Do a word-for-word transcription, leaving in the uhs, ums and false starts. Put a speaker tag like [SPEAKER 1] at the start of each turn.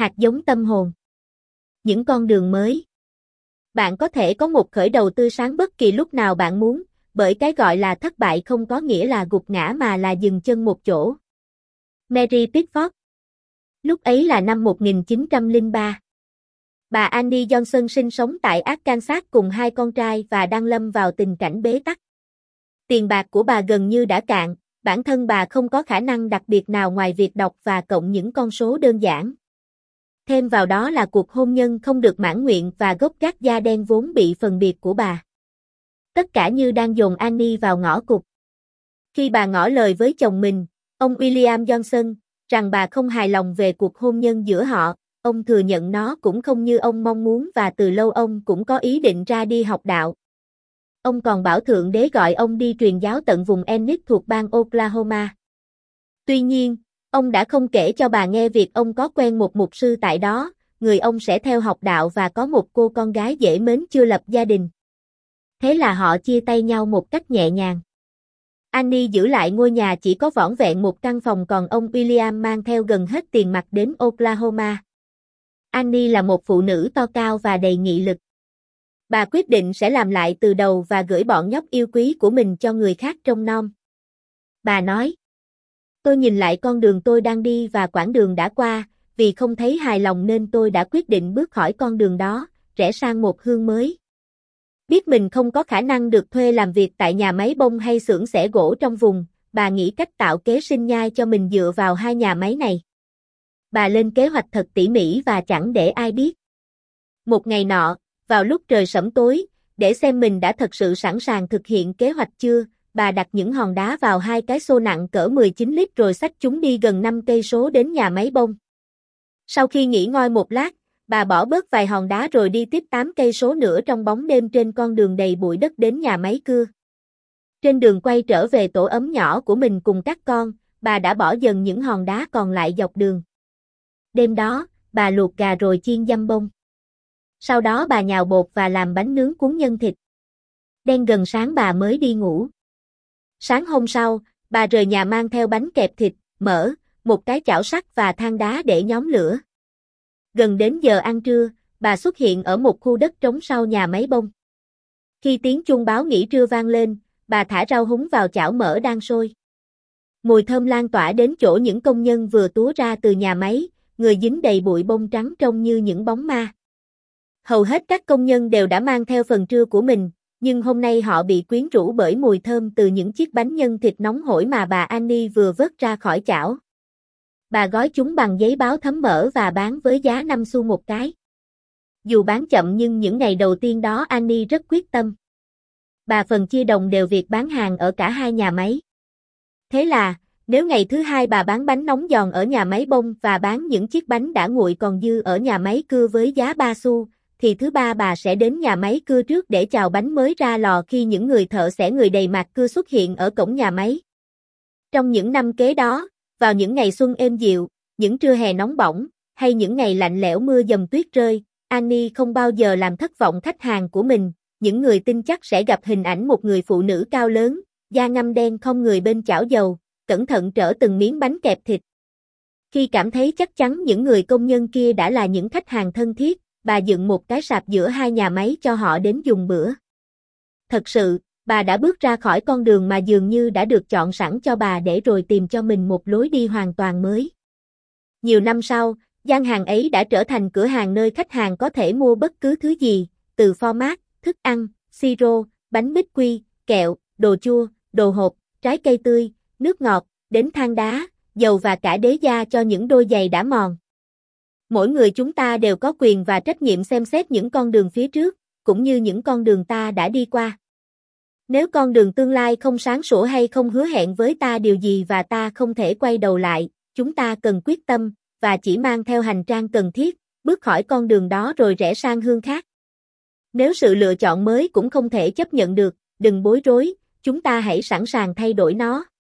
[SPEAKER 1] Hạt giống tâm hồn. Những con đường mới. Bạn có thể có một khởi đầu tươi sáng bất kỳ lúc nào bạn muốn, bởi cái gọi là thất bại không có nghĩa là gục ngã mà là dừng chân một chỗ. Mary Pickford. Lúc ấy là năm một nghìn chín trăm lẻ ba. Bà Annie Johnson sinh sống tại Arkansas cùng hai con trai và đang lâm vào tình cảnh bế tắc. Tiền bạc của bà gần như đã cạn, bản thân bà không có khả năng đặc biệt nào ngoài việc đọc và cộng những con số đơn giản. Thêm vào đó là cuộc hôn nhân không được mãn nguyện và gốc gác da đen vốn bị phân biệt của bà. Tất cả như đang dồn Annie vào ngõ cụt. Khi bà ngỏ lời với chồng mình, ông William Johnson, rằng bà không hài lòng về cuộc hôn nhân giữa họ, ông thừa nhận nó cũng không như ông mong muốn và từ lâu ông cũng có ý định ra đi học đạo. Ông còn bảo Thượng Đế gọi ông đi truyền giáo tận vùng Enid thuộc bang Oklahoma. Tuy nhiên, ông đã không kể cho bà nghe việc ông có quen một mục sư tại đó, người ông sẽ theo học đạo và có một cô con gái dễ mến chưa lập gia đình. Thế là họ chia tay nhau một cách nhẹ nhàng. Annie giữ lại ngôi nhà chỉ có vỏn vẹn một căn phòng, còn ông William mang theo gần hết tiền mặt đến Oklahoma. Annie là một phụ nữ to cao và đầy nghị lực. Bà quyết định sẽ làm lại từ đầu và gửi bọn nhóc yêu quý của mình cho người khác trông nom. Bà nói: "Tôi nhìn lại con đường tôi đang đi và quãng đường đã qua, vì không thấy hài lòng nên tôi đã quyết định bước khỏi con đường đó, rẽ sang một hướng mới." Biết mình không có khả năng được thuê làm việc tại nhà máy bông hay xưởng xẻ gỗ trong vùng, bà nghĩ cách tạo kế sinh nhai cho mình dựa vào hai nhà máy này. Bà lên kế hoạch thật tỉ mỉ và chẳng để ai biết. Một ngày nọ, vào lúc trời sẫm tối, để xem mình đã thật sự sẵn sàng thực hiện kế hoạch chưa, bà đặt những hòn đá vào hai cái xô nặng cỡ mười chín lít rồi xách chúng đi gần năm cây số đến nhà máy bông. Sau khi nghỉ ngơi một lát, bà bỏ bớt vài hòn đá rồi đi tiếp tám cây số nữa trong bóng đêm trên con đường đầy bụi đất đến nhà máy cưa. Trên đường quay trở về tổ ấm nhỏ của mình cùng các con, bà đã bỏ dần những hòn đá còn lại dọc đường. Đêm đó, bà luộc gà rồi chiên dăm bông. Sau đó bà nhào bột và làm bánh nướng cuốn nhân thịt. Đen gần sáng bà mới đi ngủ. Sáng hôm sau, bà rời nhà mang theo bánh kẹp thịt, mỡ, một cái chảo sắt và than đá để nhóm lửa. Gần đến giờ ăn trưa, bà xuất hiện ở một khu đất trống sau nhà máy bông. Khi tiếng chuông báo nghỉ trưa vang lên, bà thả rau húng vào chảo mỡ đang sôi. Mùi thơm lan tỏa đến chỗ những công nhân vừa túa ra từ nhà máy, người dính đầy bụi bông trắng trông như những bóng ma. Hầu hết các công nhân đều đã mang theo phần trưa của mình, nhưng hôm nay họ bị quyến rũ bởi mùi thơm từ những chiếc bánh nhân thịt nóng hổi mà bà Annie vừa vớt ra khỏi chảo. Bà gói chúng bằng giấy báo thấm mỡ và bán với giá năm xu một cái. Dù bán chậm nhưng những ngày đầu tiên đó Annie rất quyết tâm. Bà phần chia đồng đều việc bán hàng ở cả hai nhà máy. Thế là, nếu ngày thứ hai bà bán bánh nóng giòn ở nhà máy bông và bán những chiếc bánh đã nguội còn dư ở nhà máy cưa với giá ba xu, thì thứ ba bà sẽ đến nhà máy cưa trước để chào bánh mới ra lò khi những người thợ xẻ người đầy mặt cưa xuất hiện ở cổng nhà máy. Trong những năm kế đó, vào những ngày xuân êm dịu, những trưa hè nóng bỏng, hay những ngày lạnh lẽo mưa dầm tuyết rơi, Annie không bao giờ làm thất vọng khách hàng của mình. Những người tin chắc sẽ gặp hình ảnh một người phụ nữ cao lớn, da ngăm đen không người bên chảo dầu, cẩn thận trở từng miếng bánh kẹp thịt. Khi cảm thấy chắc chắn những người công nhân kia đã là những khách hàng thân thiết, bà dựng một cái sạp giữa hai nhà máy cho họ đến dùng bữa. Thật sự, bà đã bước ra khỏi con đường mà dường như đã được chọn sẵn cho bà để rồi tìm cho mình một lối đi hoàn toàn mới. Nhiều năm sau, gian hàng ấy đã trở thành cửa hàng nơi khách hàng có thể mua bất cứ thứ gì, từ format, thức ăn, siro, bánh bích quy, kẹo, đồ chua, đồ hộp, trái cây tươi, nước ngọt, đến than đá, dầu và cả đế da cho những đôi giày đã mòn. Mỗi người chúng ta đều có quyền và trách nhiệm xem xét những con đường phía trước, cũng như những con đường ta đã đi qua. Nếu con đường tương lai không sáng sủa hay không hứa hẹn với ta điều gì và ta không thể quay đầu lại, chúng ta cần quyết tâm, và chỉ mang theo hành trang cần thiết, bước khỏi con đường đó rồi rẽ sang hướng khác. Nếu sự lựa chọn mới cũng không thể chấp nhận được, đừng bối rối, chúng ta hãy sẵn sàng thay đổi nó.